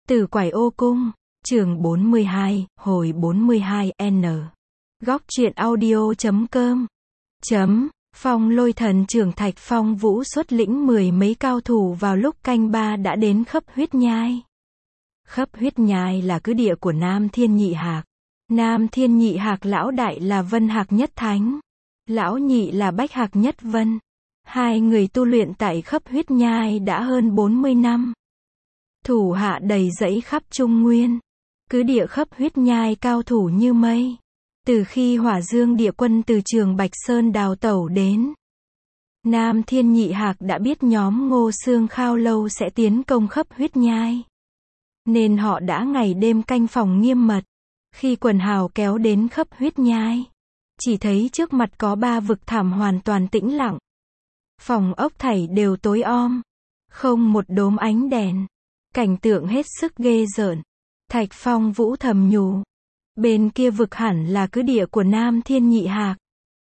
Từ Quải Ô Cung, chương 42, hồi 42N. Góc truyện audio.com. Phong Lôi Thần trưởng Thạch Phong Vũ xuất lĩnh mười mấy cao thủ vào lúc canh ba đã đến Khấp Huyết Nhai. Khấp Huyết Nhai là cứ địa của Nam Thiên Nhị Hạc. Nam Thiên Nhị Hạc lão đại là Vân Hạc Nhất Thánh, lão nhị là Bách Hạc Nhất Vân. Hai người tu luyện tại Khấp Huyết Nhai đã hơn 40 năm. Thủ hạ đầy dẫy khắp Trung Nguyên. Cứ địa Khấp Huyết Nhai cao thủ như mây. Từ khi Hỏa Dương địa quân từ Trường Bạch Sơn đào tẩu đến, Nam Thiên Nhị Hạc đã biết nhóm Ngô Xương Khao Lâu sẽ tiến công Khấp Huyết Nhai, nên họ đã ngày đêm canh phòng nghiêm mật. Khi quần hào kéo đến Khấp Huyết Nhai, chỉ thấy trước mặt có ba vực thẳm hoàn toàn tĩnh lặng. Phòng ốc thảy đều tối om, không một đốm ánh đèn. Cảnh tượng hết sức ghê rợn. Thạch Phong Vũ thầm nhủ, bên kia vực hẳn là cứ địa của Nam Thiên Nhị Hạc.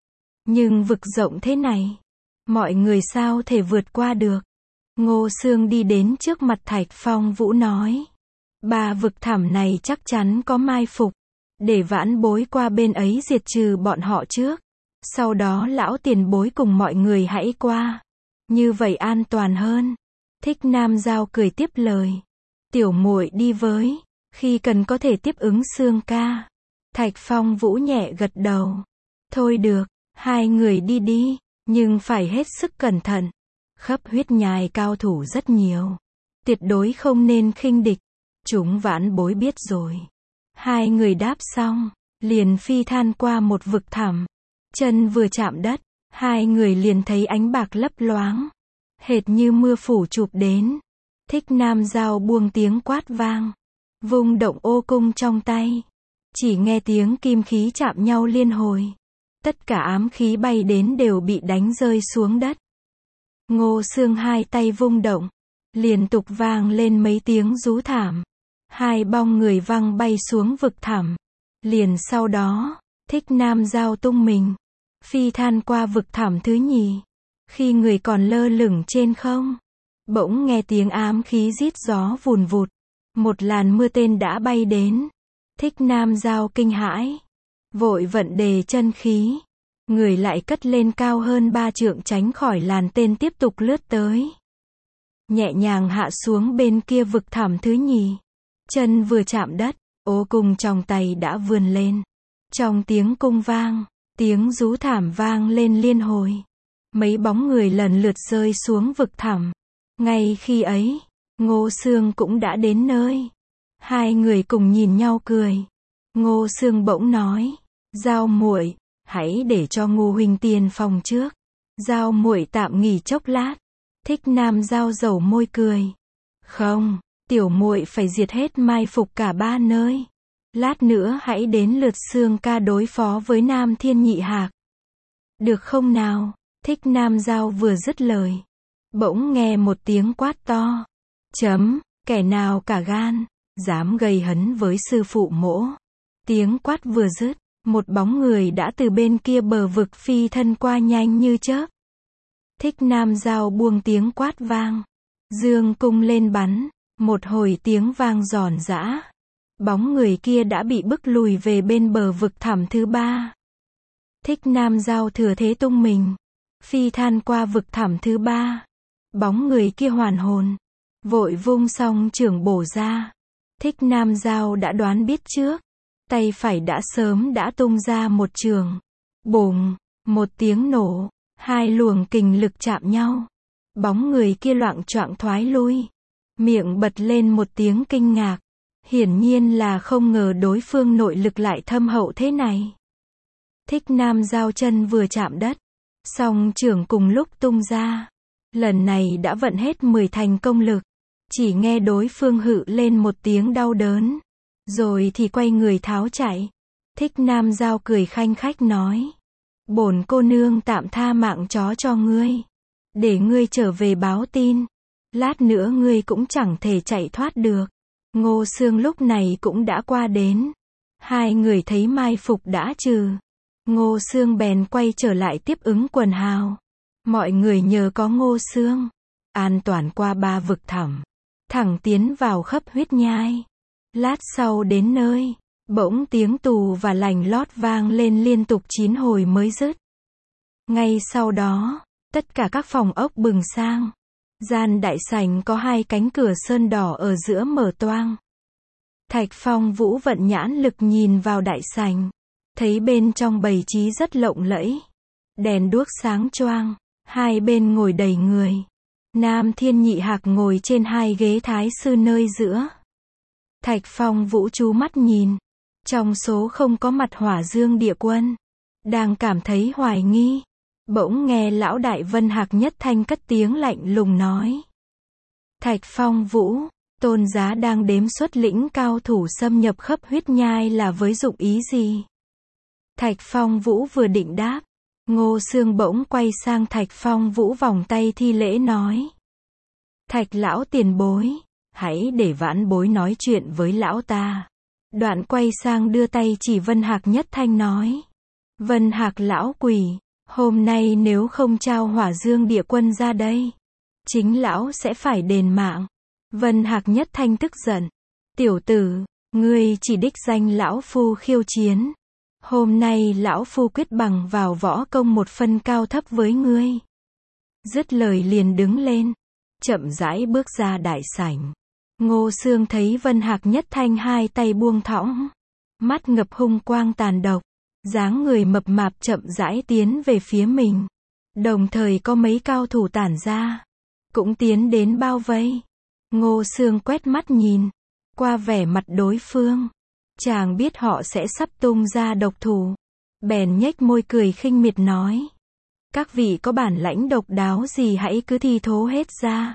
Nhưng vực rộng thế này, mọi người sao thể vượt qua được? Ngô Xương đi đến trước mặt Thạch Phong Vũ nói, ba vực thẳm này chắc chắn có mai phục, để vãn bối qua bên ấy diệt trừ bọn họ trước. Sau đó lão tiền bối cùng mọi người hãy qua. Như vậy an toàn hơn. Thích Nam Giao cười tiếp lời, tiểu muội đi với, khi cần có thể tiếp ứng Xương ca. Thạch Phong Vũ nhẹ gật đầu. Thôi được, hai người đi đi, nhưng phải hết sức cẩn thận. Khấp Huyết Nhai cao thủ rất nhiều, tuyệt đối không nên khinh địch. Chúng vãn bối biết rồi. Hai người đáp xong, liền phi than qua một vực thẳm. Chân vừa chạm đất, hai người liền thấy ánh bạc lấp loáng, hệt như mưa phủ chụp đến. Thích Nam Giao buông tiếng quát vang, vung động ô cung trong tay. Chỉ nghe tiếng kim khí chạm nhau liên hồi. Tất cả ám khí bay đến đều bị đánh rơi xuống đất. Ngô Xương hai tay vung động, liên tục vang lên mấy tiếng rú thảm. Hai bóng người văng bay xuống vực thẳm. Liền sau đó, Thích Nam Giao tung mình, phi than qua vực thẳm thứ nhì. Khi người còn lơ lửng trên không, bỗng nghe tiếng ám khí rít gió vùn vụt. Một làn mưa tên đã bay đến. Thích Nam Giao kinh hãi, vội vận đề chân khí. Người lại cất lên cao hơn 3 trượng tránh khỏi làn tên tiếp tục lướt tới. Nhẹ nhàng hạ xuống bên kia vực thẳm thứ nhì. Chân vừa chạm đất, ô cung trong tay đã vươn lên. Trong tiếng cung vang, tiếng rú thảm vang lên liên hồi. Mấy bóng người lần lượt rơi xuống vực thẳm. Ngay khi ấy, Ngô Xương cũng đã đến nơi. Hai người cùng nhìn nhau cười. Ngô Xương bỗng nói, Giao muội, hãy để cho Ngô huynh tiên phong trước. Giao muội tạm nghỉ chốc lát. Thích Nam Giao dầu môi cười. Không, tiểu muội phải diệt hết mai phục cả ba nơi. Lát nữa hãy đến lượt Xương ca đối phó với Nam Thiên Nhị Hạc. Được không nào? Thích Nam Giao vừa dứt lời, bỗng nghe một tiếng quát to. Kẻ nào cả gan, dám gây hấn với sư phụ mỗ. Tiếng quát vừa dứt, một bóng người đã từ bên kia bờ vực phi thân qua nhanh như chớp. Thích Nam Giao buông tiếng quát vang, dương cung lên bắn, một hồi tiếng vang giòn giã. Bóng người kia đã bị bức lùi về bên bờ vực thẳm thứ ba. Thích Nam Giao thừa thế tung mình, phi than qua vực thẳm thứ ba. Bóng người kia hoàn hồn, vội vung song chưởng bổ ra. Thích Nam Giao đã đoán biết trước, tay phải đã sớm đã tung ra một chưởng. Bùng, một tiếng nổ, hai luồng kình lực chạm nhau. Bóng người kia loạng choạng thoái lui, miệng bật lên một tiếng kinh ngạc. Hiển nhiên là không ngờ đối phương nội lực lại thâm hậu thế này. Thích Nam Giao chân vừa chạm đất, song chưởng cùng lúc tung ra. Lần này đã vận hết 10 thành công lực. Chỉ nghe đối phương hự lên một tiếng đau đớn, rồi thì quay người tháo chạy. Thích Nam Giao cười khanh khách nói, bổn cô nương tạm tha mạng chó cho ngươi, để ngươi trở về báo tin. Lát nữa ngươi cũng chẳng thể chạy thoát được. Ngô Xương lúc này cũng đã qua đến. Hai người thấy mai phục đã trừ, Ngô Xương bèn quay trở lại tiếp ứng quần hào. Mọi người nhờ có Ngô Xương, an toàn qua ba vực thẳm. thẳng tiến vào khắp huyết nhai. Lát sau đến nơi, bỗng tiếng tù và lành lót vang lên liên tục 9 hồi mới dứt. Ngay sau đó, tất cả các phòng ốc bừng sang. Gian đại sảnh có 2 cánh cửa sơn đỏ ở giữa mở toang. Thạch Phong Vũ vận nhãn lực nhìn vào đại sảnh, thấy bên trong bày trí rất lộng lẫy. Đèn đuốc sáng choang, hai bên ngồi đầy người. Nam Thiên Nhị Hạc ngồi trên 2 ghế thái sư nơi giữa. Thạch Phong Vũ chú mắt nhìn, trong số không có mặt Hỏa Dương Địa Quân. Đang cảm thấy hoài nghi, bỗng nghe lão đại Vân Hạc Nhất Thanh cất tiếng lạnh lùng nói. Thạch Phong Vũ, tôn giá đang đếm xuất lĩnh cao thủ xâm nhập khắp huyết nhai là với dụng ý gì? Thạch Phong Vũ vừa định đáp, Ngô Xương bỗng quay sang Thạch Phong Vũ vòng tay thi lễ nói. Thạch lão tiền bối, hãy để vãn bối nói chuyện với lão ta. Đoạn quay sang đưa tay chỉ Vân Hạc Nhất Thanh nói. Vân Hạc lão quỷ, hôm nay nếu không trao Hỏa Dương Địa Quân ra đây, chính lão sẽ phải đền mạng. Vân Hạc Nhất Thanh tức giận. Tiểu tử, ngươi chỉ đích danh lão phu khiêu chiến. Hôm nay lão phu quyết bằng vào võ công một phân cao thấp với ngươi. Dứt lời liền đứng lên, chậm rãi bước ra đại sảnh. Ngô Xương thấy Vân Hạc Nhất Thanh 2 tay buông thõng, mắt ngập hung quang tàn độc, dáng người mập mạp chậm rãi tiến về phía mình. Đồng thời có mấy cao thủ tản ra, cũng tiến đến bao vây. Ngô Xương quét mắt nhìn, qua vẻ mặt đối phương, chàng biết họ sẽ sắp tung ra độc thủ. Bèn nhếch môi cười khinh miệt nói. Các vị có bản lãnh độc đáo gì hãy cứ thi thố hết ra.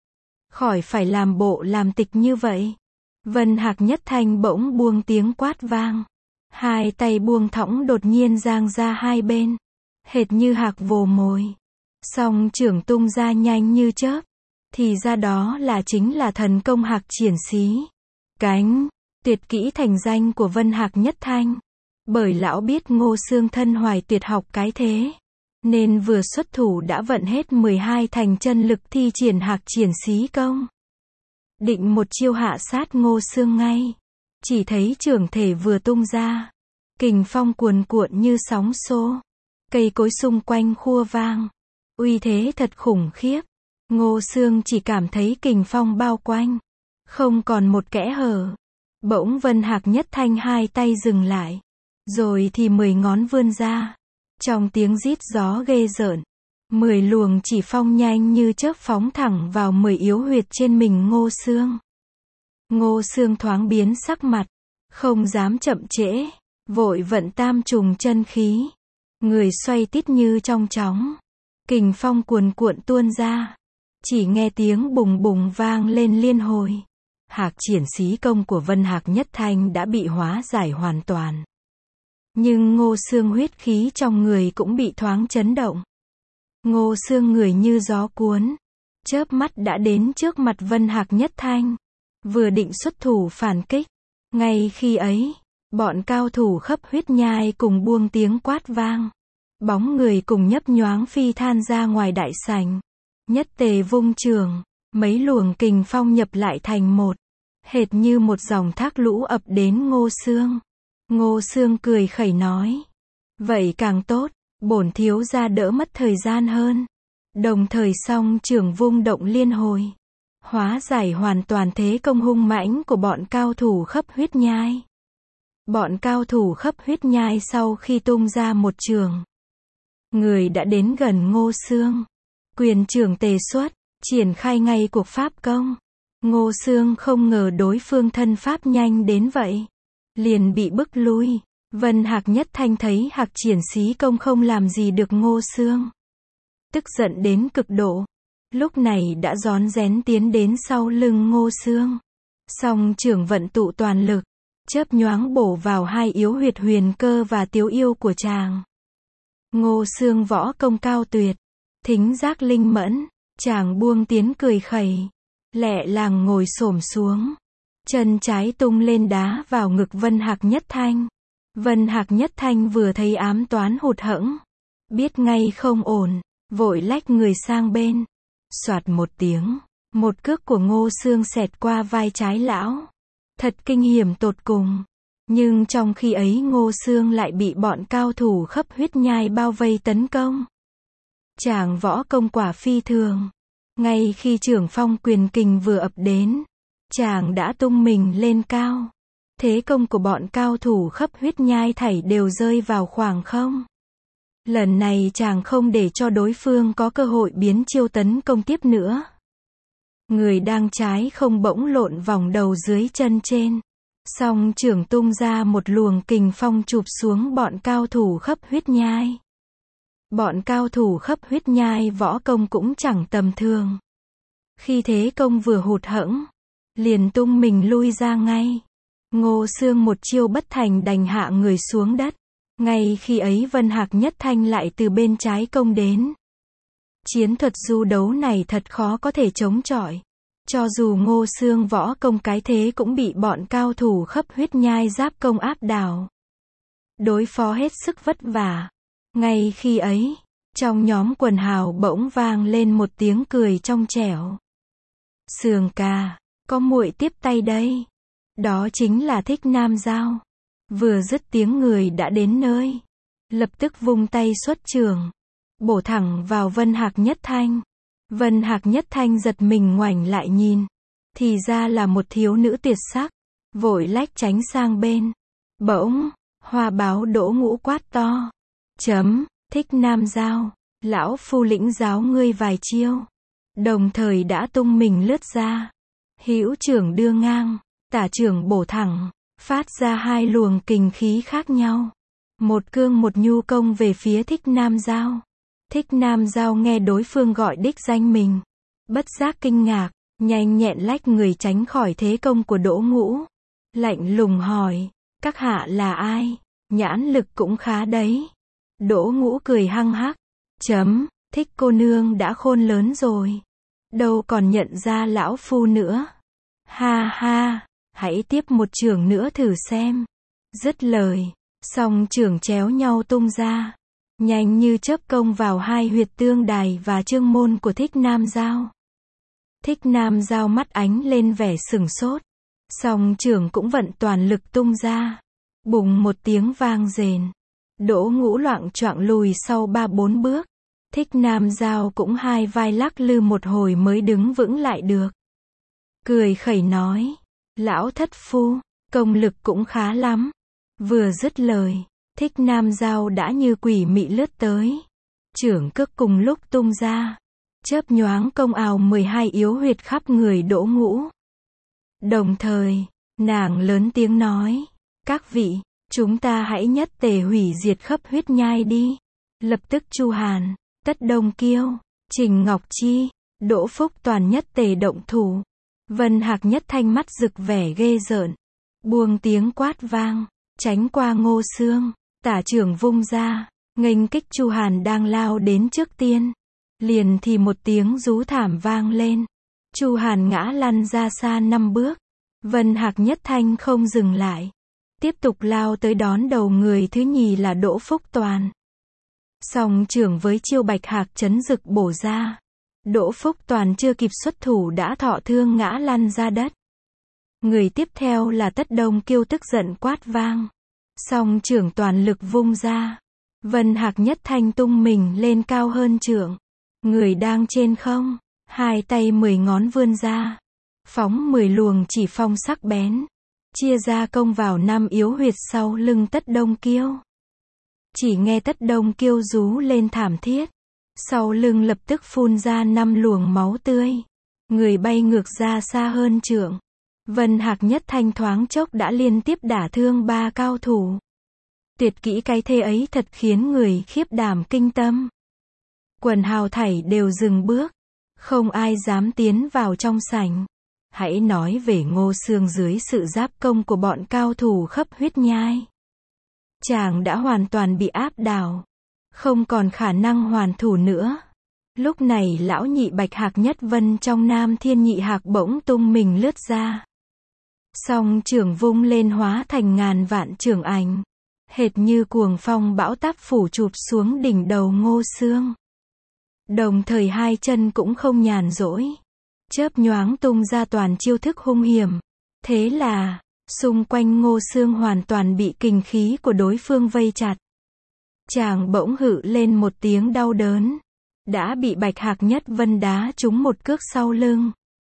Khỏi phải làm bộ làm tịch như vậy. Vân Hạc Nhất Thanh bỗng buông tiếng quát vang. 2 tay buông thõng đột nhiên giang ra hai bên, hệt như hạc vồ mồi. Song trưởng tung ra nhanh như chớp, thì ra đó chính là thần công Hạc Triển Xí. Cánh, tuyệt kỹ thành danh của Vân Hạc Nhất Thanh. Bởi lão biết Ngô Xương thân hoài tuyệt học cái thế, nên vừa xuất thủ đã vận hết 12 thành chân lực thi triển Hạc Triển Xí công. Định một chiêu hạ sát Ngô Xương ngay. Chỉ thấy trưởng thể vừa tung ra, kình phong cuồn cuộn như sóng xô. Cây cối xung quanh khua vang. Uy thế thật khủng khiếp. Ngô Xương chỉ cảm thấy kình phong bao quanh, không còn một kẽ hở. Bỗng Vân Hạc Nhất Thanh 2 tay dừng lại, rồi thì 10 ngón vươn ra. Trong tiếng rít gió ghê rợn, 10 luồng chỉ phong nhanh như chớp phóng thẳng vào 10 yếu huyệt trên mình Ngô Xương. Ngô Xương thoáng biến sắc mặt, không dám chậm trễ, vội vận tam trùng chân khí. Người xoay tít như trong chóng, kình phong cuồn cuộn tuôn ra. Chỉ nghe tiếng bùng bùng vang lên liên hồi. Hạc Triển Xí công của Vân Hạc Nhất Thanh đã bị hóa giải hoàn toàn. Nhưng Ngô Xương huyết khí trong người cũng bị thoáng chấn động. Ngô Xương người như gió cuốn, chớp mắt đã đến trước mặt Vân Hạc Nhất Thanh, vừa định xuất thủ phản kích. Ngay khi ấy, bọn cao thủ khắp huyết nhai cùng buông tiếng quát vang. Bóng người cùng nhấp nhoáng phi than ra ngoài đại sảnh. Nhất tề vung trường, mấy luồng kình phong nhập lại thành một, hệt như một dòng thác lũ ập đến Ngô Xương. Ngô Xương cười khẩy nói. Vậy càng tốt, bổn thiếu gia đỡ mất thời gian hơn. Đồng thời song trường vung động liên hồi, hóa giải hoàn toàn thế công hung mãnh của bọn cao thủ khắp huyết nhai. Bọn cao thủ khắp huyết nhai sau khi tung ra một trường, người đã đến gần Ngô Xương. Quyền trưởng tề xuất, triển khai ngay cuộc pháp công. Ngô Xương không ngờ đối phương thân pháp nhanh đến vậy, liền bị bức lui. Vân Hạc Nhất Thanh thấy Hạc Triển Xí công không làm gì được Ngô Xương, tức giận đến cực độ. Lúc này đã rón rén tiến đến sau lưng Ngô Xương. Song trưởng vận tụ toàn lực, chớp nhoáng bổ vào 2 yếu huyệt huyền cơ và tiếu yêu của chàng. Ngô Xương võ công cao tuyệt, thính giác linh mẫn, chàng buông tiếng cười khẩy, lẹ làng ngồi xổm xuống, chân trái tung lên đá vào ngực Vân Hạc Nhất Thanh. Vân Hạc Nhất Thanh vừa thấy ám toán hụt hẫng, biết ngay không ổn, vội lách người sang bên. Soạt một tiếng, Một cước của Ngô Xương xẹt qua vai trái lão. Thật kinh hiểm tột cùng. Nhưng trong khi ấy Ngô Xương lại bị bọn cao thủ khắp huyết nhai bao vây tấn công. Chàng võ công quả phi thường. Ngay khi trưởng phong quyền kình vừa ập đến, chàng đã tung mình lên cao. Thế công của bọn cao thủ khắp huyết nhai thảy đều rơi vào khoảng không. Lần này chàng không để cho đối phương có cơ hội biến chiêu tấn công tiếp nữa. Người đang trái không bỗng lộn vòng đầu dưới chân trên. Song trưởng tung ra một luồng kình phong chụp xuống bọn cao thủ khắp huyết nhai. Bọn cao thủ khắp huyết nhai võ công cũng chẳng tầm thường. Khi thế công vừa hụt hẫng, liền tung mình lui ra ngay. Ngô Xương một chiêu bất thành đành hạ người xuống đất. Ngay khi ấy Vân Hạc Nhất Thanh lại từ bên trái công đến. Chiến thuật du đấu này thật khó có thể chống chọi. Cho dù Ngô Xương võ công cái thế cũng bị bọn cao thủ khắp huyết nhai giáp công áp đảo. Đối phó hết sức vất vả. Ngay khi ấy, trong nhóm quần hào bỗng vang lên một tiếng cười trong trẻo. Xương ca, có muội tiếp tay đây. Đó chính là Thích Nam Giao. Vừa dứt tiếng người đã đến nơi. Lập tức vung tay xuất trường. Bổ thẳng vào Vân Hạc Nhất Thanh. Vân Hạc Nhất Thanh giật mình ngoảnh lại nhìn. Thì ra là một thiếu nữ tuyệt sắc. Vội lách tránh sang bên. Bỗng, Hoa Báo Đỗ Ngũ quát to. Thích Nam Giao, lão phu lĩnh giáo ngươi vài chiêu. Đồng thời đã tung mình lướt ra. Hữu trưởng đưa ngang, tả trưởng bổ thẳng, phát ra hai luồng kình khí khác nhau. Một cương một nhu công về phía Thích Nam Giao. Thích Nam Giao nghe đối phương gọi đích danh mình. Bất giác kinh ngạc, nhanh nhẹn lách người tránh khỏi thế công của Đỗ Ngũ. Lạnh lùng hỏi, các hạ là ai? Nhãn lực cũng khá đấy. Đỗ Ngũ cười hăng hắc. Thích cô nương đã khôn lớn rồi. Đâu còn nhận ra lão phu nữa. Ha ha, hãy tiếp một chưởng nữa thử xem. Dứt lời, song chưởng chéo nhau tung ra. Nhanh như chớp công vào hai huyệt tương đài và chương môn của Thích Nam Giao. Thích Nam Giao mắt ánh lên vẻ sửng sốt. Song chưởng cũng vận toàn lực tung ra. Bùng một tiếng vang rền. Đỗ Ngũ loạng choạng lùi sau 3-4 bước. Thích Nam Giao cũng hai vai lắc lư một hồi mới đứng vững lại được. Cười khẩy nói, lão thất phu, công lực cũng khá lắm. Vừa dứt lời, Thích Nam Giao đã như quỷ mị lướt tới. Chưởng cước cùng lúc tung ra. Chớp nhoáng công ào 12 yếu huyệt khắp người Đỗ Ngũ. Đồng thời, nàng lớn tiếng nói, các vị, chúng ta hãy nhất tề hủy diệt khắp huyết nhai đi. Lập tức Chu Hàn, Tất Đông Kiêu, Trình Ngọc Chi, Đỗ Phúc toàn nhất tề động thủ. Vân Hạc Nhất Thanh mắt rực vẻ ghê rợn. Buông tiếng quát vang, tránh qua Ngô Xương, tả trưởng vung ra, nghênh kích Chu Hàn đang lao đến trước tiên. Liền thì một tiếng rú thảm vang lên. Chu Hàn ngã lăn ra xa 5 bước. Vân Hạc Nhất Thanh không dừng lại. Tiếp tục lao tới đón đầu người thứ nhì là Đỗ Phúc Toàn. Song trưởng với chiêu Bạch Hạc chấn rực bổ ra. Đỗ Phúc Toàn chưa kịp xuất thủ đã thọ thương ngã lăn ra đất. Người tiếp theo là Tất Đông Kiêu tức giận quát vang. Song trưởng toàn lực vung ra. Vân Hạc Nhất Thanh tung mình lên cao hơn trưởng. Người đang trên không, hai tay 10 ngón vươn ra. Phóng 10 luồng chỉ phong sắc bén. Chia ra công vào 5 yếu huyệt sau lưng Tất Đông Kiêu. Chỉ nghe Tất Đông Kiêu rú lên thảm thiết. Sau lưng lập tức phun ra 5 luồng máu tươi. Người bay ngược ra xa hơn trượng. Vân Hạc Nhất Thanh thoáng chốc đã liên tiếp đả thương 3 cao thủ. Tuyệt kỹ cái thế ấy thật khiến người khiếp đảm kinh tâm. Quần hào thảy đều dừng bước. Không ai dám tiến vào trong sảnh. Hãy nói về Ngô Xương dưới sự giáp công của bọn cao thủ khắp huyết nhai. Chàng đã hoàn toàn bị áp đảo. Không còn khả năng hoàn thủ nữa. Lúc này lão nhị Bạch Hạc Nhất Vân trong Nam Thiên Nhị Hạc bỗng tung mình lướt ra. Song trưởng vung lên hóa thành ngàn vạn trưởng ảnh. Hệt như cuồng phong bão táp phủ chụp xuống đỉnh đầu Ngô Xương. Đồng thời hai chân cũng không nhàn rỗi. chớp nhoáng tung ra toàn chiêu thức hung hiểm. Thế là, xung quanh Ngô Xương hoàn toàn bị kình khí của đối phương vây chặt. Chàng bỗng hự lên một tiếng đau đớn. Đã bị Bạch Hạc Nhất Vân đá trúng một cước sau lưng.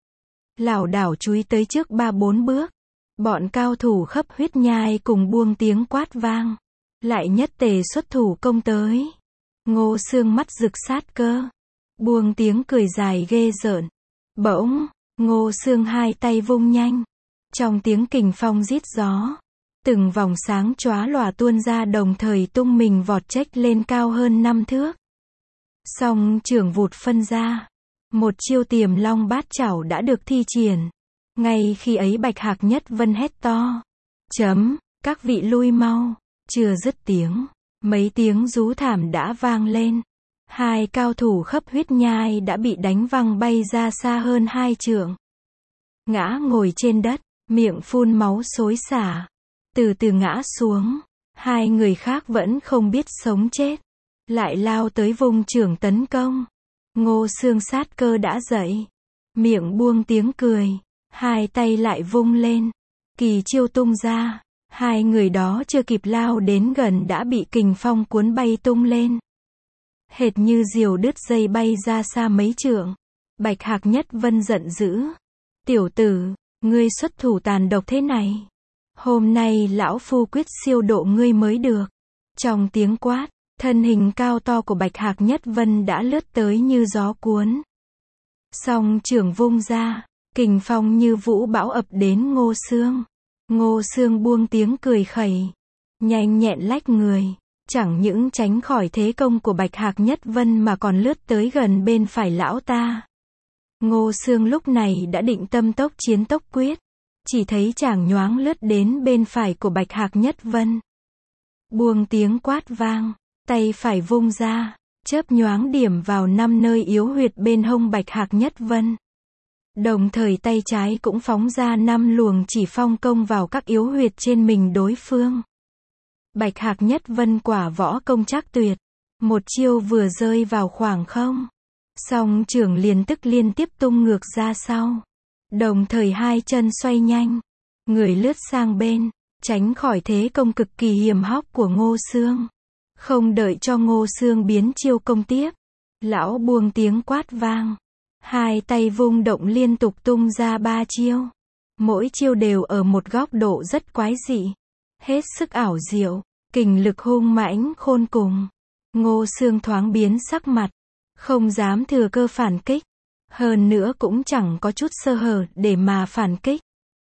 Lảo đảo chúi tới trước 3-4 bước. Bọn cao thủ Khấp Huyết Nhai cùng buông tiếng quát vang. Lại nhất tề xuất thủ công tới. Ngô Xương mắt rực sát cơ. Buông tiếng cười dài ghê rợn. Bỗng, Ngô Xương hai tay vung nhanh. Trong tiếng kình phong rít gió. Từng vòng sáng chóa lòa tuôn ra đồng thời tung mình vọt chếch lên cao hơn 5 thước. Song trưởng vụt phân ra. Một chiêu Tiềm Long Bát Chảo đã được thi triển. Ngay khi ấy Bạch Hạc Nhất Vân hét to. Các vị lui mau. Chưa dứt tiếng. Mấy tiếng rú thảm đã vang lên. Hai cao thủ Khấp Huyết Nhai đã bị đánh văng bay ra xa hơn 2 trượng. Ngã ngồi trên đất, miệng phun máu xối xả. Từ từ ngã xuống. Hai người khác vẫn không biết sống chết. Lại lao tới vùng trưởng tấn công. Ngô Xương sát cơ đã dậy. Miệng buông tiếng cười. Hai tay lại vung lên. Kỳ chiêu tung ra. Hai người đó chưa kịp lao đến gần đã bị kình phong cuốn bay tung lên. Hệt như diều đứt dây bay ra xa mấy trượng. Bạch Hạc Nhất Vân giận dữ. Tiểu tử, ngươi xuất thủ tàn độc thế này. Hôm nay lão phu quyết siêu độ ngươi mới được. Trong tiếng quát, thân hình cao to của Bạch Hạc Nhất Vân đã lướt tới như gió cuốn. Song trưởng vung ra, kình phong như vũ bão ập đến Ngô Xương. Ngô Xương buông tiếng cười khẩy. Nhanh nhẹn lách người. Chẳng những tránh khỏi thế công của Bạch Hạc Nhất Vân mà còn lướt tới gần bên phải lão ta. Ngô Xương lúc này đã định tâm tốc chiến tốc quyết. Chỉ thấy chàng nhoáng lướt đến bên phải của Bạch Hạc Nhất Vân. Buông tiếng quát vang. Tay phải vung ra. Chớp nhoáng điểm vào 5 nơi yếu huyệt bên hông Bạch Hạc Nhất Vân. Đồng thời tay trái cũng phóng ra 5 luồng chỉ phong công vào các yếu huyệt trên mình đối phương. Bạch Hạc Nhất Vân quả võ công trác tuyệt. Một chiêu vừa rơi vào khoảng không. Song trưởng liền tức liên tiếp tung ngược ra sau. Đồng thời hai chân xoay nhanh. Người lướt sang bên. Tránh khỏi thế công cực kỳ hiểm hóc của Ngô Xương. Không đợi cho Ngô Xương biến chiêu công tiếp. Lão buông tiếng quát vang. Hai tay vung động liên tục tung ra 3 chiêu. Mỗi chiêu đều ở một góc độ rất quái dị. Hết sức ảo diệu. Kình lực hung mãnh khôn cùng. Ngô Xương thoáng biến sắc mặt. Không dám thừa cơ phản kích. Hơn nữa cũng chẳng có chút sơ hở để mà phản kích.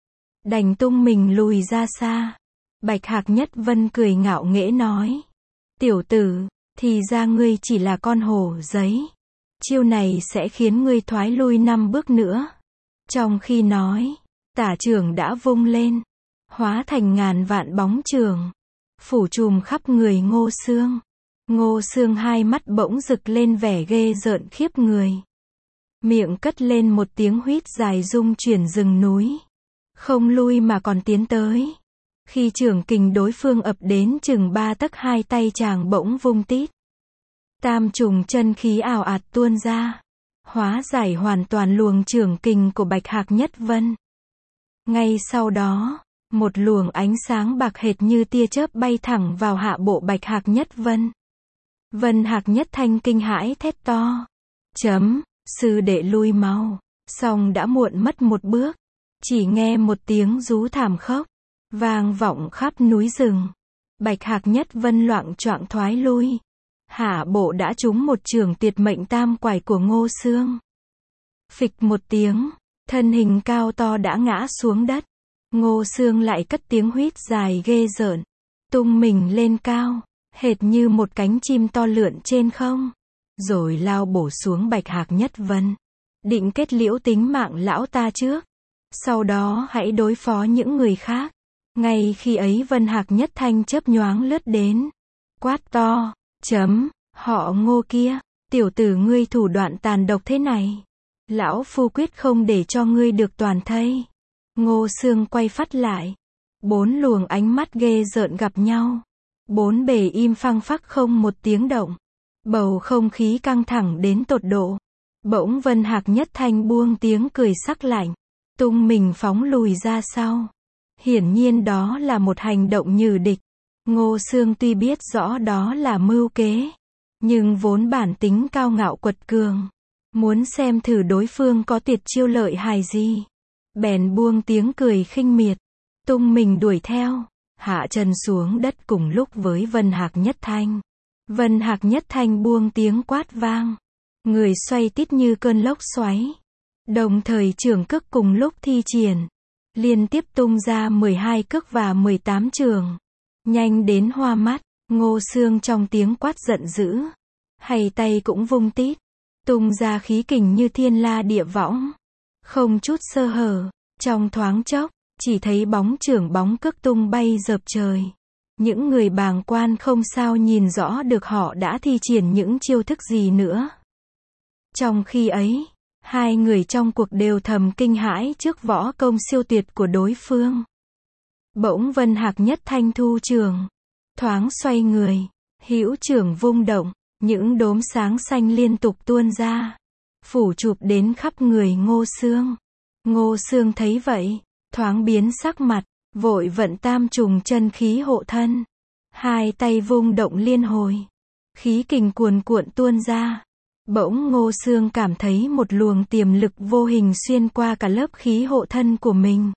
Đành tung mình lùi ra xa. Bạch Hạc Nhất Vân cười ngạo nghễ nói. Tiểu tử, thì ra ngươi chỉ là con hổ giấy. Chiêu này sẽ khiến ngươi thoái lui 5 bước nữa. Trong khi nói, tả trưởng đã vung lên. Hóa thành ngàn vạn bóng trường. Phủ trùm khắp người Ngô Xương. Ngô Xương hai mắt bỗng rực lên vẻ ghê rợn khiếp người. Miệng cất lên một tiếng huýt dài rung chuyển rừng núi. Không lui mà còn tiến tới. Khi trưởng kình đối phương ập đến chừng 3 tấc, hai tay chàng bỗng vung tít. Tam trùng chân khí ào ạt tuôn ra. Hóa giải hoàn toàn luồng trưởng kình của Bạch Hạc Nhất Vân. Ngay sau đó, một luồng ánh sáng bạc hệt như tia chớp bay thẳng vào hạ bộ Bạch Hạc Nhất Vân. Vân Hạc Nhất Thanh kinh hãi thét to. Sư đệ lui mau. Song đã muộn mất một bước. Chỉ nghe một tiếng rú thảm khốc. Vang vọng khắp núi rừng. Bạch Hạc Nhất Vân loạng choạng thoái lui. Hạ bộ đã trúng một chưởng tuyệt mệnh tam quải của Ngô Xương. Phịch một tiếng. Thân hình cao to đã ngã xuống đất. Ngô Xương lại cất tiếng huýt dài ghê rợn. Tung mình lên cao. Hệt như một cánh chim to lượn trên không. Rồi lao bổ xuống Bạch Hạc Nhất Vân. Định kết liễu tính mạng lão ta trước. Sau đó hãy đối phó những người khác. Ngay khi ấy Vân Hạc Nhất Thanh chớp nhoáng lướt đến. Quát to. Họ Ngô kia. Tiểu tử ngươi thủ đoạn tàn độc thế này. Lão phu quyết không để cho ngươi được toàn thây. Ngô Xương quay phát lại. 4 luồng ánh mắt ghê rợn gặp nhau. 4 bề im phăng phắc không một tiếng động. Bầu không khí căng thẳng đến tột độ. Bỗng Vân Hạc Nhất Thanh buông tiếng cười sắc lạnh, tung mình phóng lùi ra sau. Hiển nhiên đó là một hành động nhử địch. Ngô Xương tuy biết rõ đó là mưu kế, nhưng vốn bản tính cao ngạo quật cường, muốn xem thử đối phương có tuyệt chiêu lợi hại gì. Bèn buông tiếng cười khinh miệt, tung mình đuổi theo, hạ chân xuống đất cùng lúc với Vân Hạc Nhất Thanh. Vân Hạc Nhất Thanh buông tiếng quát vang, người xoay tít như cơn lốc xoáy, đồng thời trường cước cùng lúc thi triển, liên tiếp tung ra 12 cước và 18 trường, nhanh đến hoa mắt. Ngô Xương trong tiếng quát giận dữ, hay tay cũng vung tít, tung ra khí kình như thiên la địa võng, không chút sơ hở. Trong thoáng chốc, chỉ thấy bóng trưởng bóng cước tung bay dợp trời. Những người bàng quan không sao nhìn rõ được họ đã thi triển những chiêu thức gì nữa. Trong khi ấy, hai người trong cuộc đều thầm kinh hãi trước võ công siêu tuyệt của đối phương. Bỗng Vân Hạc Nhất Thanh thu trường, thoáng xoay người, hữu trưởng vung động, những đốm sáng xanh liên tục tuôn ra, phủ chụp đến khắp người Ngô Xương. Ngô Xương thấy vậy, thoáng biến sắc mặt, vội vận tam trùng chân khí hộ thân. Hai tay vung động liên hồi, khí kình cuồn cuộn tuôn ra. Bỗng Ngô Xương cảm thấy một luồng tiềm lực vô hình xuyên qua cả lớp khí hộ thân của mình.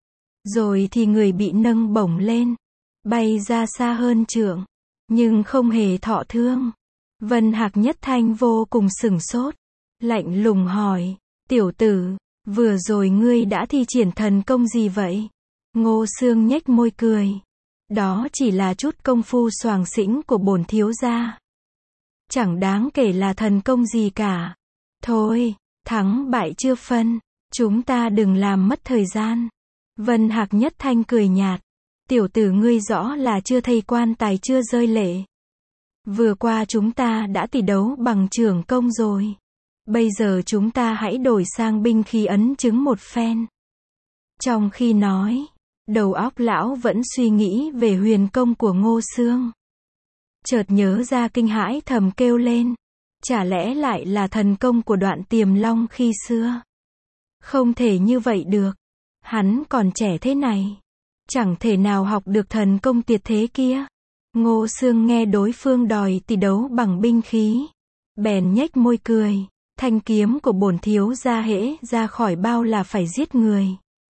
Rồi thì người bị nâng bổng lên, bay ra xa hơn trượng, nhưng không hề thọ thương. Vân Hạc Nhất Thanh vô cùng sửng sốt, lạnh lùng hỏi, tiểu tử, vừa rồi ngươi đã thi triển thần công gì vậy? Ngô Xương nhếch môi cười, đó chỉ là chút công phu xoàng xĩnh của bổn thiếu gia, chẳng đáng kể là thần công gì cả. Thôi, thắng bại chưa phân, chúng ta đừng làm mất thời gian. Vân Hạc Nhất Thanh cười nhạt, tiểu tử ngươi rõ là chưa thấy quan tài chưa rơi lệ. Vừa qua chúng ta đã tỷ đấu bằng trưởng công rồi. Bây giờ chúng ta hãy đổi sang binh khí ấn chứng một phen. Trong khi nói, đầu óc lão vẫn suy nghĩ về huyền công của Ngô Xương. Chợt nhớ ra kinh hãi thầm kêu lên, chả lẽ lại là thần công của Đoạn Tiềm Long khi xưa? Không thể như vậy được, hắn còn trẻ thế này, chẳng thể nào học được thần công tuyệt thế kia. Ngô Xương nghe đối phương đòi tỷ đấu bằng binh khí, bèn nhếch môi cười, thanh kiếm của bổn thiếu gia hễ ra khỏi bao là phải giết người.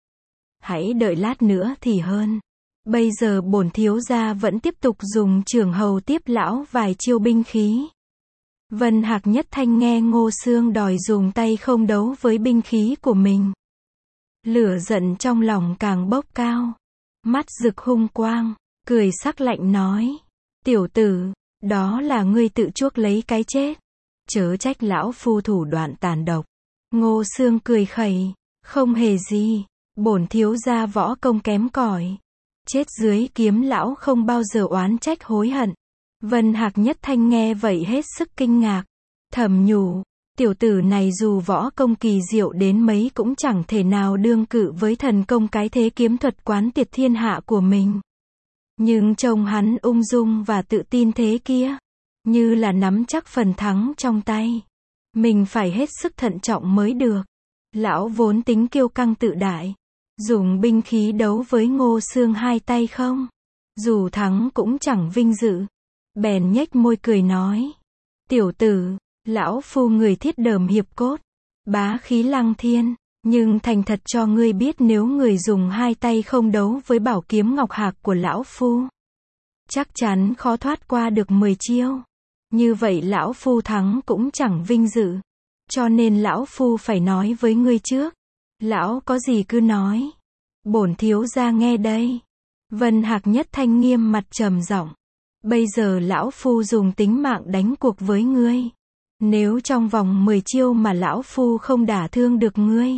Hãy đợi lát nữa thì hơn. Bây giờ bổn thiếu gia vẫn tiếp tục dùng trường hầu tiếp lão vài chiêu binh khí. Vân Hạc Nhất Thanh nghe Ngô Xương đòi dùng tay không đấu với binh khí của mình, lửa giận trong lòng càng bốc cao, mắt rực hung quang, cười sắc lạnh nói, tiểu tử, đó là ngươi tự chuốc lấy cái chết, chớ trách lão phu thủ đoạn tàn độc. Ngô Xương cười khẩy, không hề gì, bổn thiếu gia võ công kém cỏi, chết dưới kiếm lão không bao giờ oán trách hối hận. Vân Hạc Nhất Thanh nghe vậy hết sức kinh ngạc, thầm nhủ, tiểu tử này dù võ công kỳ diệu đến mấy cũng chẳng thể nào đương cự với thần công cái thế kiếm thuật quán tiệt thiên hạ của mình. Nhưng trông hắn ung dung và tự tin thế kia, như là nắm chắc phần thắng trong tay. Mình phải hết sức thận trọng mới được. Lão vốn tính kiêu căng tự đại, dùng binh khí đấu với Ngô Xương hai tay không, dù thắng cũng chẳng vinh dự. Bèn nhếch môi cười nói, tiểu tử, lão phu người thiết đờm hiệp cốt, bá khí lăng thiên, nhưng thành thật cho ngươi biết nếu người dùng hai tay không đấu với bảo kiếm ngọc hạc của lão phu, chắc chắn khó thoát qua được 10 chiêu. Như vậy lão phu thắng cũng chẳng vinh dự, cho nên lão phu phải nói với ngươi trước. Lão có gì cứ nói, bổn thiếu gia nghe đây. Vân Hạc Nhất Thanh nghiêm mặt trầm giọng, bây giờ lão phu dùng tính mạng đánh cuộc với ngươi. Nếu trong vòng 10 chiêu mà lão phu không đả thương được ngươi,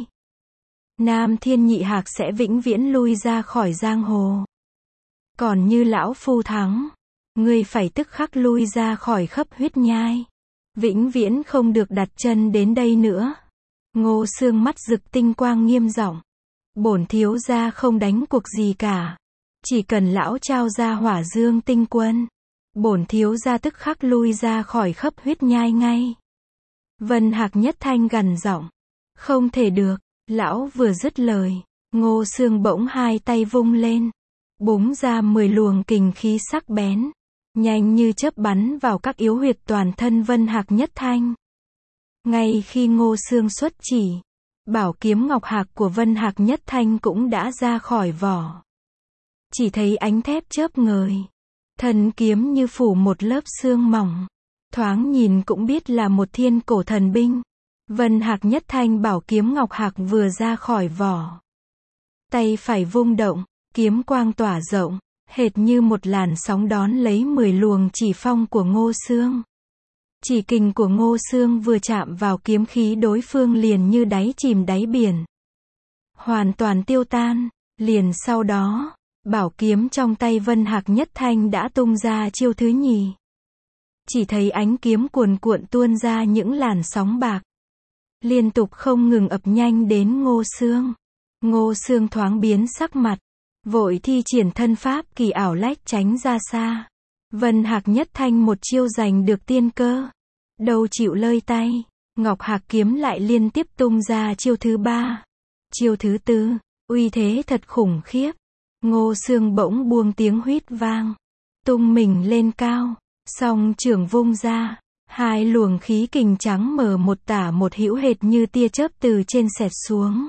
Nam Thiên Nhị Hạc sẽ vĩnh viễn lui ra khỏi giang hồ. Còn như lão phu thắng, ngươi phải tức khắc lui ra khỏi Khấp Huyết Nhai, vĩnh viễn không được đặt chân đến đây nữa. Ngô Xương mắt rực tinh quang nghiêm giọng, bổn thiếu gia không đánh cuộc gì cả, chỉ cần lão trao ra Hỏa Dương Tinh Quân, bổn thiếu gia tức khắc lui ra khỏi Khấp Huyết Nhai ngay. Vân Hạc Nhất Thanh gằn giọng. Không thể được. Lão vừa dứt lời, Ngô Xương bỗng hai tay vung lên, búng ra 10 luồng kình khí sắc bén, nhanh như chớp bắn vào các yếu huyệt toàn thân Vân Hạc Nhất Thanh. Ngay khi Ngô Xương xuất chỉ, bảo kiếm ngọc hạc của Vân Hạc Nhất Thanh cũng đã ra khỏi vỏ. Chỉ thấy ánh thép chớp ngời, thân kiếm như phủ một lớp sương mỏng, thoáng nhìn cũng biết là một thiên cổ thần binh. Vân Hạc Nhất Thanh bảo kiếm ngọc hạc vừa ra khỏi vỏ, tay phải vung động, kiếm quang tỏa rộng, hệt như một làn sóng đón lấy 10 luồng chỉ phong của Ngô Xương. Chỉ kình của Ngô Xương vừa chạm vào kiếm khí đối phương liền như đáy chìm đáy biển, hoàn toàn tiêu tan. Liền sau đó, bảo kiếm trong tay Vân Hạc Nhất Thanh đã tung ra chiêu thứ nhì. Chỉ thấy ánh kiếm cuồn cuộn tuôn ra những làn sóng bạc, liên tục không ngừng ập nhanh đến Ngô Xương. Ngô Xương thoáng biến sắc mặt, vội thi triển thân pháp kỳ ảo lách tránh ra xa. Vân Hạc Nhất Thanh một chiêu giành được tiên cơ, đâu chịu lơi tay. Ngọc Hạc kiếm lại liên tiếp tung ra chiêu thứ ba, chiêu thứ tư, uy thế thật khủng khiếp. Ngô Xương bỗng buông tiếng huýt vang, tung mình lên cao, song trưởng vung ra, hai luồng khí kình trắng mờ một tả một hữu hệt như tia chớp từ trên xẹt xuống.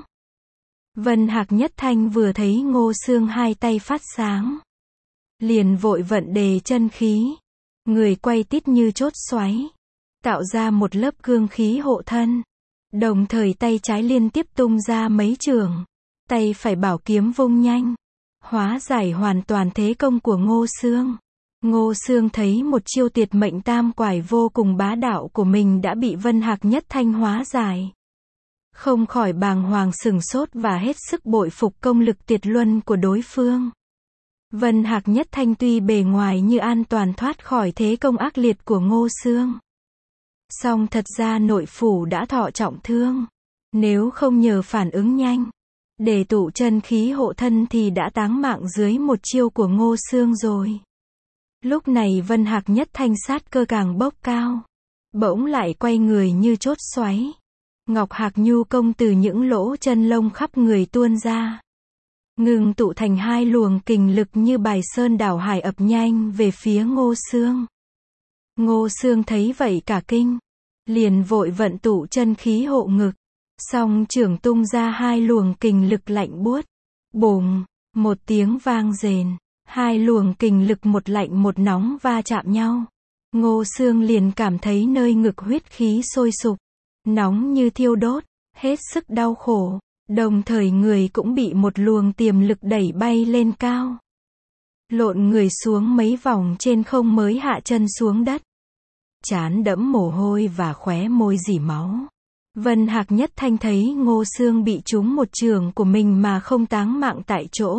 Vân Hạc Nhất Thanh vừa thấy Ngô Xương hai tay phát sáng, liền vội vận đề chân khí, người quay tít như chốt xoáy, tạo ra một lớp cương khí hộ thân. Đồng thời tay trái liên tiếp tung ra mấy chưởng, tay phải bảo kiếm vung nhanh, hóa giải hoàn toàn thế công của Ngô Xương. Ngô Xương thấy một chiêu tuyệt mệnh tam quải vô cùng bá đạo của mình đã bị Vân Hạc Nhất Thanh hóa giải, không khỏi bàng hoàng sửng sốt và hết sức bội phục công lực tuyệt luân của đối phương. Vân Hạc Nhất Thanh tuy bề ngoài như an toàn thoát khỏi thế công ác liệt của Ngô Xương, song thật ra nội phủ đã thọ trọng thương. Nếu không nhờ phản ứng nhanh, để tụ chân khí hộ thân thì đã táng mạng dưới một chiêu của Ngô Xương rồi. Lúc này Vân Hạc Nhất Thanh sát cơ càng bốc cao, bỗng lại quay người như chốt xoáy. Ngọc Hạc nhu công từ những lỗ chân lông khắp người tuôn ra, ngừng tụ thành hai luồng kình lực như bài sơn đảo hải ập nhanh về phía Ngô Xương. Ngô Xương thấy vậy cả kinh, liền vội vận tụ chân khí hộ ngực, song trưởng tung ra hai luồng kình lực lạnh buốt. Bùng, một tiếng vang rền, hai luồng kình lực một lạnh một nóng va chạm nhau. Ngô Xương liền cảm thấy nơi ngực huyết khí sôi sục, nóng như thiêu đốt, hết sức đau khổ, đồng thời người cũng bị một luồng tiềm lực đẩy bay lên cao. Lộn người xuống mấy vòng trên không mới hạ chân xuống đất. Trán đẫm mồ hôi và khóe môi rỉ máu. Vân Hạc Nhất Thanh thấy Ngô Xương bị trúng một chưởng của mình mà không táng mạng tại chỗ,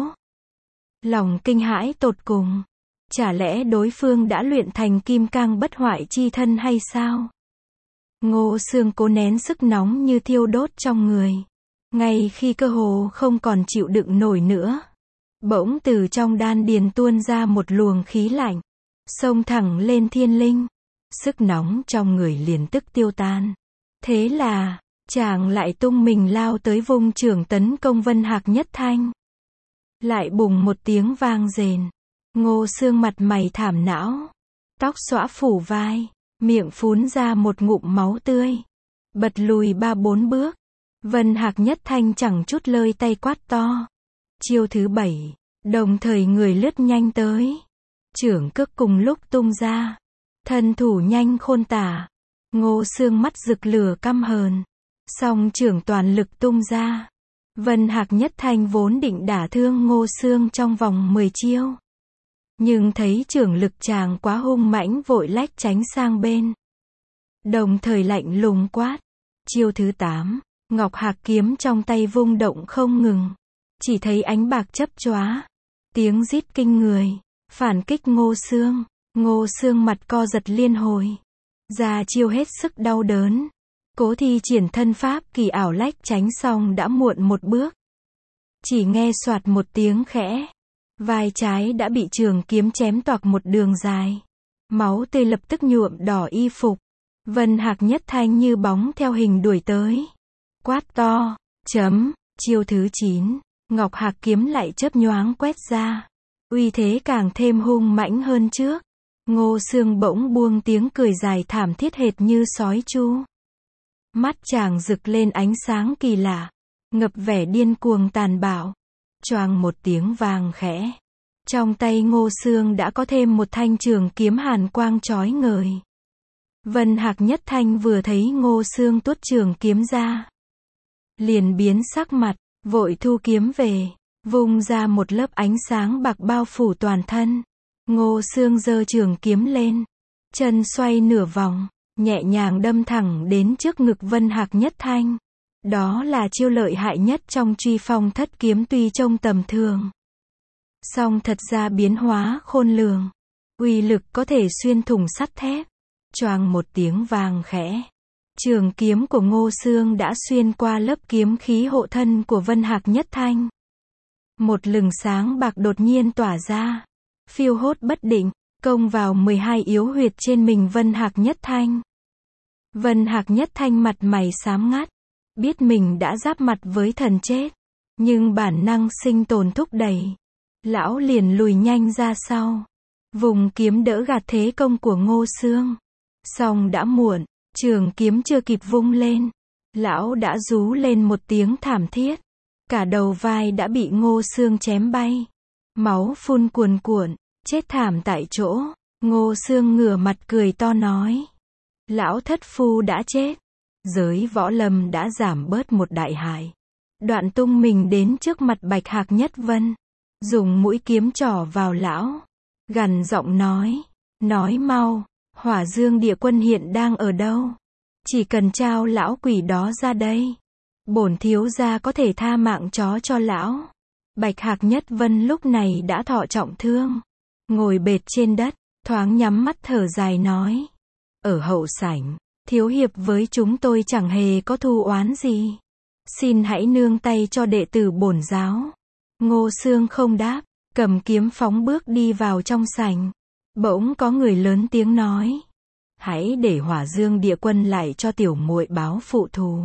lòng kinh hãi tột cùng. Chả lẽ đối phương đã luyện thành kim cang bất hoại chi thân hay sao? Ngô Xương cố nén sức nóng như thiêu đốt trong người. Ngay khi cơ hồ không còn chịu đựng nổi nữa, bỗng từ trong đan điền tuôn ra một luồng khí lạnh, xông thẳng lên thiên linh. Sức nóng trong người liền tức tiêu tan. Thế là, chàng lại tung mình lao tới vung chưởng tấn công Vân Hạc Nhất Thanh. Lại bùng một tiếng vang rền. Ngô Xương mặt mày thảm não, tóc xõa phủ vai, miệng phún ra một ngụm máu tươi, bật lùi 3-4 bước. Vân Hạc Nhất Thanh chẳng chút lơi tay quát to. Chiêu thứ 7, đồng thời người lướt nhanh tới, chưởng cước cùng lúc tung ra, thân thủ nhanh khôn tả. Ngô Xương mắt rực lửa căm hờn, song chưởng toàn lực tung ra. Vân Hạc Nhất Thanh vốn định đả thương Ngô Xương trong vòng 10 chiêu, nhưng thấy chưởng lực chàng quá hung mãnh vội lách tránh sang bên, đồng thời lạnh lùng quát. Chiêu thứ 8, Ngọc Hạc kiếm trong tay vung động không ngừng, chỉ thấy ánh bạc chớp chóa, tiếng rít kinh người, phản kích Ngô Xương. Ngô Xương mặt co giật liên hồi, ra chiêu hết sức đau đớn, cố thi triển thân pháp kỳ ảo lách tránh xong đã muộn một bước. Chỉ nghe soạt một tiếng khẽ, vai trái đã bị trường kiếm chém toạc một đường dài, máu tươi lập tức nhuộm đỏ y phục. Vân Hạc Nhất Thanh như bóng theo hình đuổi tới. Quát to. Chiêu thứ 9. Ngọc Hạc kiếm lại chớp nhoáng quét ra. Uy thế càng thêm hung mãnh hơn trước. Ngô Xương bỗng buông tiếng cười dài thảm thiết hệt như sói chu. Mắt chàng rực lên ánh sáng kỳ lạ, ngập vẻ điên cuồng tàn bạo. Choàng một tiếng vang khẽ. Trong tay Ngô Xương đã có thêm một thanh trường kiếm hàn quang chói ngời. Vân Hạc Nhất Thanh vừa thấy Ngô Xương tuốt trường kiếm ra, liền biến sắc mặt, vội thu kiếm về, vung ra một lớp ánh sáng bạc bao phủ toàn thân. Ngô Xương giơ trường kiếm lên, chân xoay nửa vòng, nhẹ nhàng đâm thẳng đến trước ngực Vân Hạc Nhất Thanh. Đó là chiêu lợi hại nhất trong Truy Phong Thất Kiếm, tuy trông tầm thường, song thật ra biến hóa khôn lường, uy lực có thể xuyên thủng sắt thép. Choàng một tiếng vang khẽ, trường kiếm của Ngô Xương đã xuyên qua lớp kiếm khí hộ thân của Vân Hạc Nhất Thanh. Một lừng sáng bạc đột nhiên tỏa ra, phiêu hốt bất định, công vào 12 yếu huyệt trên mình Vân Hạc Nhất Thanh. Vân Hạc Nhất Thanh mặt mày xám ngắt, biết mình đã giáp mặt với thần chết, nhưng bản năng sinh tồn thúc đẩy. Lão liền lùi nhanh ra sau, vùng kiếm đỡ gạt thế công của Ngô Xương. Song đã muộn, trường kiếm chưa kịp vung lên, lão đã rú lên một tiếng thảm thiết. Cả đầu vai đã bị Ngô Xương chém bay, máu phun cuồn cuộn, chết thảm tại chỗ. Ngô Xương ngửa mặt cười to nói: lão thất phu đã chết, giới võ lâm đã giảm bớt một đại hại. Đoạn tung mình đến trước mặt Bạch Hạc Nhất Vân, dùng mũi kiếm trỏ vào lão, gằn giọng nói mau, Hỏa Dương Địa Quân hiện đang ở đâu? Chỉ cần trao lão quỷ đó ra đây, bổn thiếu gia có thể tha mạng chó cho lão. Bạch Hạc Nhất Vân lúc này đã thọ trọng thương, ngồi bệt trên đất, thoáng nhắm mắt thở dài nói: ở hậu sảnh, thiếu hiệp với chúng tôi chẳng hề có thù oán gì, xin hãy nương tay cho đệ tử bổn giáo. Ngô Xương không đáp, cầm kiếm phóng bước đi vào trong sảnh. Bỗng có người lớn tiếng nói: hãy để Hỏa Dương Địa Quân lại cho tiểu muội báo phụ thù.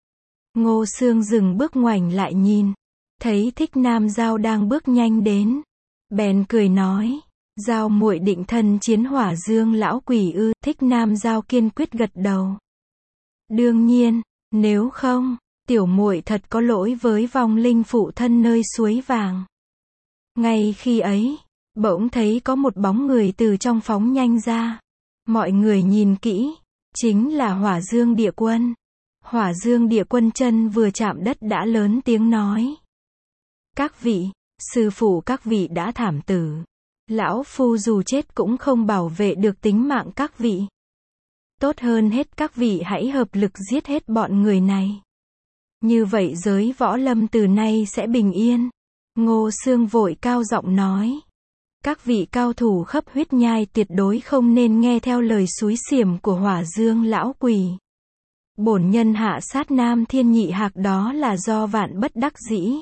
Ngô Xương dừng bước ngoảnh lại nhìn, thấy Thích Nam Giao đang bước nhanh đến, bèn cười nói: Giao muội định thân chiến Hỏa Dương lão quỷ ư? Thích Nam Giao kiên quyết gật đầu: đương nhiên, nếu không, tiểu muội thật có lỗi với vong linh phụ thân nơi suối vàng. Ngay khi ấy, bỗng thấy có một bóng người từ trong phóng nhanh ra. Mọi người nhìn kỹ, chính là Hỏa Dương Địa Quân. Hỏa Dương Địa Quân chân vừa chạm đất đã lớn tiếng nói: các vị, sư phụ các vị đã thảm tử. Lão phu dù chết cũng không bảo vệ được tính mạng các vị. Tốt hơn hết các vị hãy hợp lực giết hết bọn người này. Như vậy giới võ lâm từ nay sẽ bình yên. Ngô Xương vội cao giọng nói: các vị cao thủ khắp huyết nhai tuyệt đối không nên nghe theo lời xúi xiểm của Hỏa Dương lão quỷ. Bổn nhân hạ sát Nam Thiên Nhị Hạc đó là do vạn bất đắc dĩ.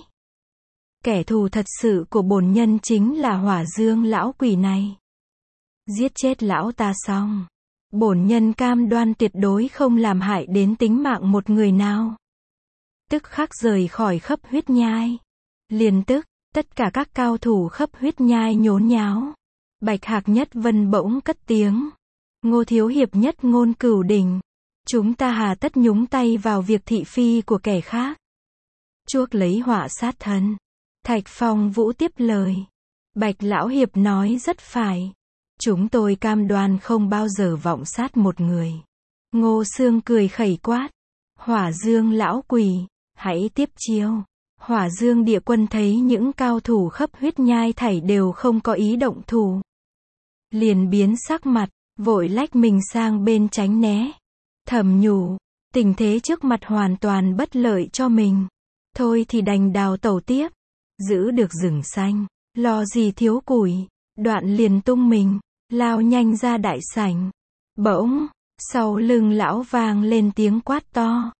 Kẻ thù thật sự của bổn nhân chính là Hỏa Dương lão quỷ này. Giết chết lão ta xong, bổn nhân cam đoan tuyệt đối không làm hại đến tính mạng một người nào. Tức khắc rời khỏi khắp huyết nhai. Liền tức, tất cả các cao thủ khắp huyết nhai nhốn nháo. Bạch Hạc Nhất Vân bỗng cất tiếng: Ngô thiếu hiệp nhất ngôn cửu đỉnh, chúng ta hà tất nhúng tay vào việc thị phi của kẻ khác, chuốc lấy họa sát thân. Thạch Phong Vũ tiếp lời: Bạch lão hiệp nói rất phải, chúng tôi cam đoan không bao giờ vọng sát một người. Ngô Xương cười khẩy quát: Hỏa Dương lão quỷ, hãy tiếp chiêu. Hỏa Dương Địa Quân thấy những cao thủ khắp huyết nhai thảy đều không có ý động thủ, liền biến sắc mặt, vội lách mình sang bên tránh né. Thầm nhủ, tình thế trước mặt hoàn toàn bất lợi cho mình. Thôi thì đành đào tẩu tiếp, giữ được rừng xanh, lo gì thiếu củi. Đoạn liền tung mình, lao nhanh ra đại sảnh. Bỗng, sau lưng lão vang lên tiếng quát to: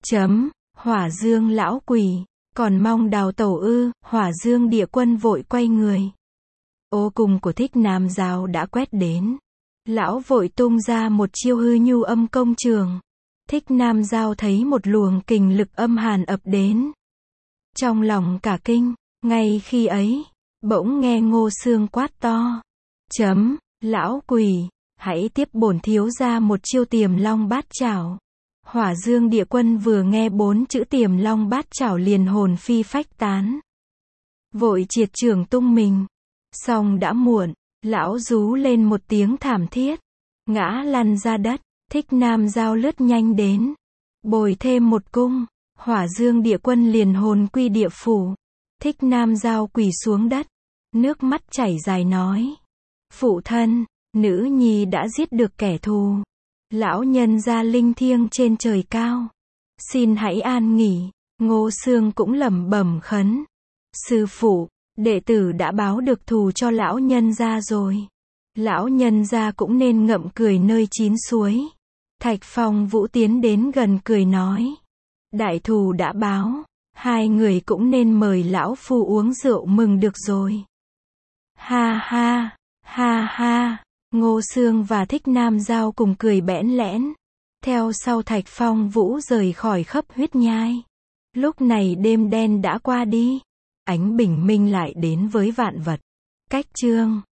Hỏa Dương lão quỷ, còn mong đào tẩu ư? Hỏa Dương Địa Quân vội quay người. Ô cung của Thích Nam Giao đã quét đến. Lão vội tung ra một chiêu hư nhu âm công trường. Thích Nam Giao thấy một luồng kình lực âm hàn ập đến. Trong lòng cả kinh, ngay khi ấy, bỗng nghe Ngô Xương quát to. Lão quỷ, hãy tiếp bổn thiếu gia một chiêu Tiềm Long Bát Chảo. Hỏa Dương Địa Quân vừa nghe 4 chữ Tiềm Long Bát Chảo liền hồn phi phách tán. Vội triệt trưởng tung mình. Song đã muộn, lão rú lên một tiếng thảm thiết. Ngã lăn ra đất, Thích Nam Giao lướt nhanh đến. Bồi thêm một cung, Hỏa Dương Địa Quân liền hồn quy địa phủ. Thích Nam Giao quỳ xuống đất, nước mắt chảy dài nói. Phụ thân, nữ nhi đã giết được kẻ thù. Lão nhân gia linh thiêng trên trời cao, xin hãy an nghỉ. Ngô Xương cũng lẩm bẩm khấn. Sư phụ, đệ tử đã báo được thù cho lão nhân gia rồi. Lão nhân gia cũng nên ngậm cười nơi chín suối. Thạch Phong Vũ tiến đến gần cười nói. Đại thù đã báo, hai người cũng nên mời lão phu uống rượu mừng được rồi. Ha ha, ha ha. Ngô Xương và Thích Nam Giao cùng cười bẽn lẽn. Theo sau Thạch Phong Vũ rời khỏi Khấp Huyết Nhai. Lúc này đêm đen đã qua đi. Ánh bình minh lại đến với vạn vật. Cách chương